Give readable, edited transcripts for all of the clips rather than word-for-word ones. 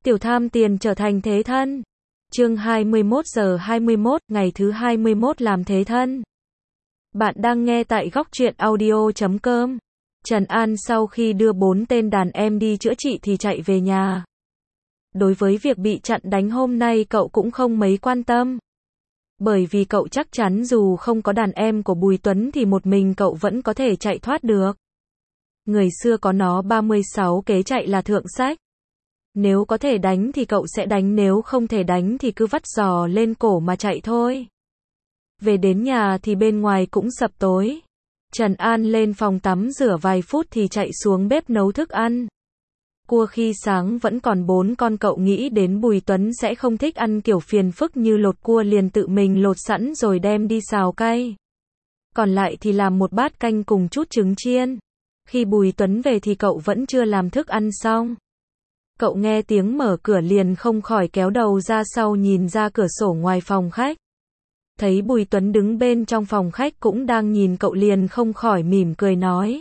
Tiểu tham tiền trở thành thế thân. Chương 21 giờ 21, ngày thứ 21 làm thế thân. Bạn đang nghe tại góc truyện audio.com. Trần An sau khi đưa 4 tên đàn em đi chữa trị thì chạy về nhà. Đối với việc bị chặn đánh hôm nay cậu cũng không mấy quan tâm. Bởi vì cậu chắc chắn dù không có đàn em của Bùi Tuấn thì một mình cậu vẫn có thể chạy thoát được. Người xưa có nó 36 kế chạy là thượng sách. Nếu có thể đánh thì cậu sẽ đánh, nếu không thể đánh thì cứ vắt giò lên cổ mà chạy thôi. Về đến nhà thì bên ngoài cũng sập tối. Trần An lên phòng tắm rửa vài phút thì chạy xuống bếp nấu thức ăn. Cua khi sáng vẫn còn 4 con, cậu nghĩ đến Bùi Tuấn sẽ không thích ăn kiểu phiền phức như lột cua liền tự mình lột sẵn rồi đem đi xào cay. Còn lại thì làm một bát canh cùng chút trứng chiên. Khi Bùi Tuấn về thì cậu vẫn chưa làm thức ăn xong. Cậu nghe tiếng mở cửa liền không khỏi kéo đầu ra sau nhìn ra cửa sổ ngoài phòng khách. Thấy Bùi Tuấn đứng bên trong phòng khách cũng đang nhìn cậu liền không khỏi mỉm cười nói.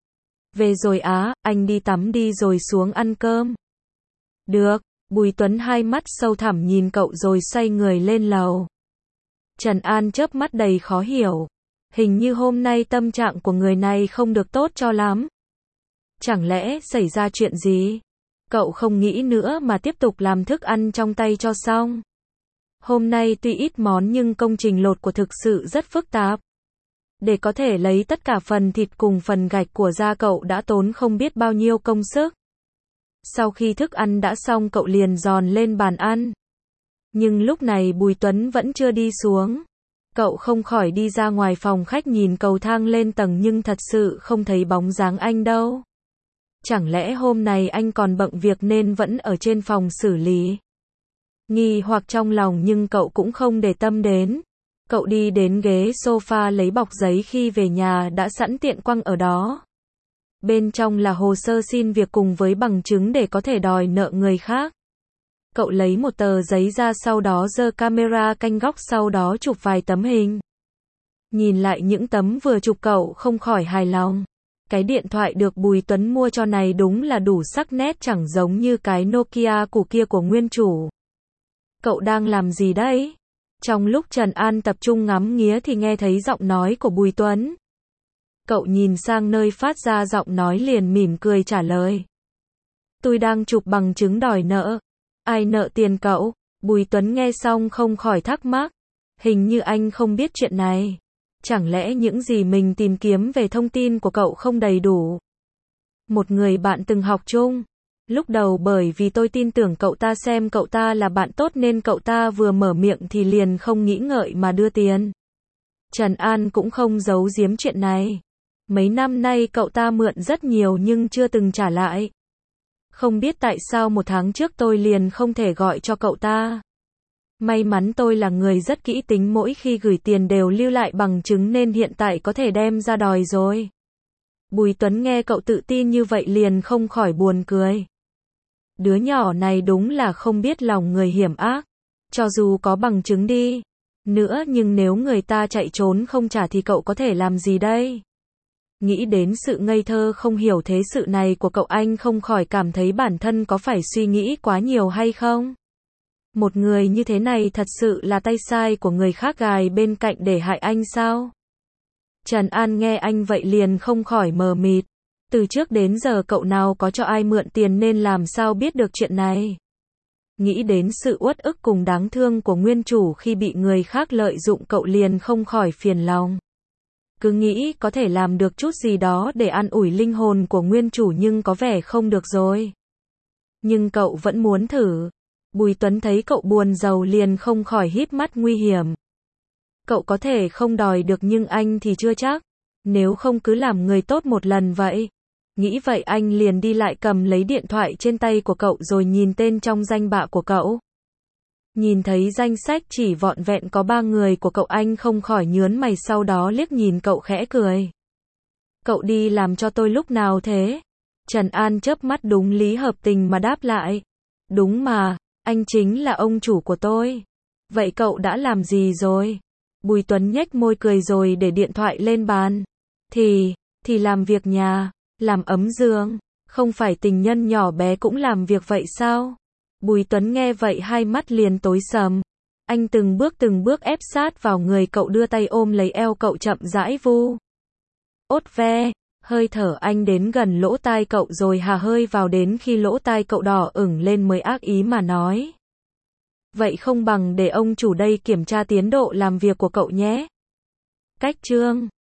Về rồi á, anh đi tắm đi rồi xuống ăn cơm. Được, Bùi Tuấn hai mắt sâu thẳm nhìn cậu rồi xoay người lên lầu. Trần An chớp mắt đầy khó hiểu. Hình như hôm nay tâm trạng của người này không được tốt cho lắm. Chẳng lẽ xảy ra chuyện gì? Cậu không nghĩ nữa mà tiếp tục làm thức ăn trong tay cho xong. Hôm nay tuy ít món nhưng công trình lột của thực sự rất phức tạp. Để có thể lấy tất cả phần thịt cùng phần gạch của da cậu đã tốn không biết bao nhiêu công sức. Sau khi thức ăn đã xong cậu liền dọn lên bàn ăn. Nhưng lúc này Bùi Tuấn vẫn chưa đi xuống. Cậu không khỏi đi ra ngoài phòng khách nhìn cầu thang lên tầng nhưng thật sự không thấy bóng dáng anh đâu. Chẳng lẽ hôm nay anh còn bận việc nên vẫn ở trên phòng xử lý? Nghi hoặc trong lòng nhưng cậu cũng không để tâm đến. Cậu đi đến ghế sofa lấy bọc giấy khi về nhà đã sẵn tiện quăng ở đó. Bên trong là hồ sơ xin việc cùng với bằng chứng để có thể đòi nợ người khác. Cậu lấy một tờ giấy ra sau đó giơ camera canh góc sau đó chụp vài tấm hình. Nhìn lại những tấm vừa chụp cậu không khỏi hài lòng. Cái điện thoại được Bùi Tuấn mua cho này đúng là đủ sắc nét, chẳng giống như cái Nokia cũ kia của nguyên chủ. Cậu đang làm gì đấy? Trong lúc Trần An tập trung ngắm nghía thì nghe thấy giọng nói của Bùi Tuấn. Cậu nhìn sang nơi phát ra giọng nói liền mỉm cười trả lời. Tôi đang chụp bằng chứng đòi nợ. Ai nợ tiền cậu? Bùi Tuấn nghe xong không khỏi thắc mắc. Hình như anh không biết chuyện này. Chẳng lẽ những gì mình tìm kiếm về thông tin của cậu không đầy đủ? Một người bạn từng học chung. Lúc đầu bởi vì tôi tin tưởng cậu ta, xem cậu ta là bạn tốt nên cậu ta vừa mở miệng thì liền không nghĩ ngợi mà đưa tiền. Trần An cũng không giấu giếm chuyện này. Mấy năm nay cậu ta mượn rất nhiều nhưng chưa từng trả lại. Không biết tại sao một tháng trước tôi liền không thể gọi cho cậu ta. May mắn tôi là người rất kỹ tính, mỗi khi gửi tiền đều lưu lại bằng chứng nên hiện tại có thể đem ra đòi rồi. Bùi Tuấn nghe cậu tự tin như vậy liền không khỏi buồn cười. Đứa nhỏ này đúng là không biết lòng người hiểm ác. Cho dù có bằng chứng đi nữa nhưng nếu người ta chạy trốn không trả thì cậu có thể làm gì đây? Nghĩ đến sự ngây thơ không hiểu thế sự này của cậu, anh không khỏi cảm thấy bản thân có phải suy nghĩ quá nhiều hay không? Một người như thế này thật sự là tay sai của người khác gài bên cạnh để hại anh sao? Trần An nghe anh vậy liền không khỏi mờ mịt. Từ trước đến giờ cậu nào có cho ai mượn tiền nên làm sao biết được chuyện này? Nghĩ đến sự uất ức cùng đáng thương của nguyên chủ khi bị người khác lợi dụng, cậu liền không khỏi phiền lòng. Cứ nghĩ có thể làm được chút gì đó để an ủi linh hồn của nguyên chủ nhưng có vẻ không được rồi. Nhưng cậu vẫn muốn thử. Bùi Tuấn thấy cậu buồn rầu liền không khỏi híp mắt nguy hiểm. Cậu có thể không đòi được nhưng anh thì chưa chắc. Nếu không cứ làm người tốt một lần vậy. Nghĩ vậy anh liền đi lại cầm lấy điện thoại trên tay của cậu rồi nhìn tên trong danh bạ của cậu. Nhìn thấy danh sách chỉ vỏn vẹn có 3 người của cậu, anh không khỏi nhướng mày sau đó liếc nhìn cậu khẽ cười. Cậu đi làm cho tôi lúc nào thế? Trần An chớp mắt đúng lý hợp tình mà đáp lại. Đúng mà, anh chính là ông chủ của tôi. Vậy cậu đã làm gì rồi? Bùi Tuấn nhếch môi cười rồi để điện thoại lên bàn. Thì làm việc nhà, làm ấm giường. Không phải tình nhân nhỏ bé cũng làm việc vậy sao? Bùi Tuấn nghe vậy hai mắt liền tối sầm. Anh từng bước ép sát vào người cậu, đưa tay ôm lấy eo cậu chậm rãi vu ốt ve. Hơi thở anh đến gần lỗ tai cậu rồi hà hơi vào, đến khi lỗ tai cậu đỏ ửng lên mới ác ý mà nói. Vậy không bằng để ông chủ đây kiểm tra tiến độ làm việc của cậu nhé. Cách chương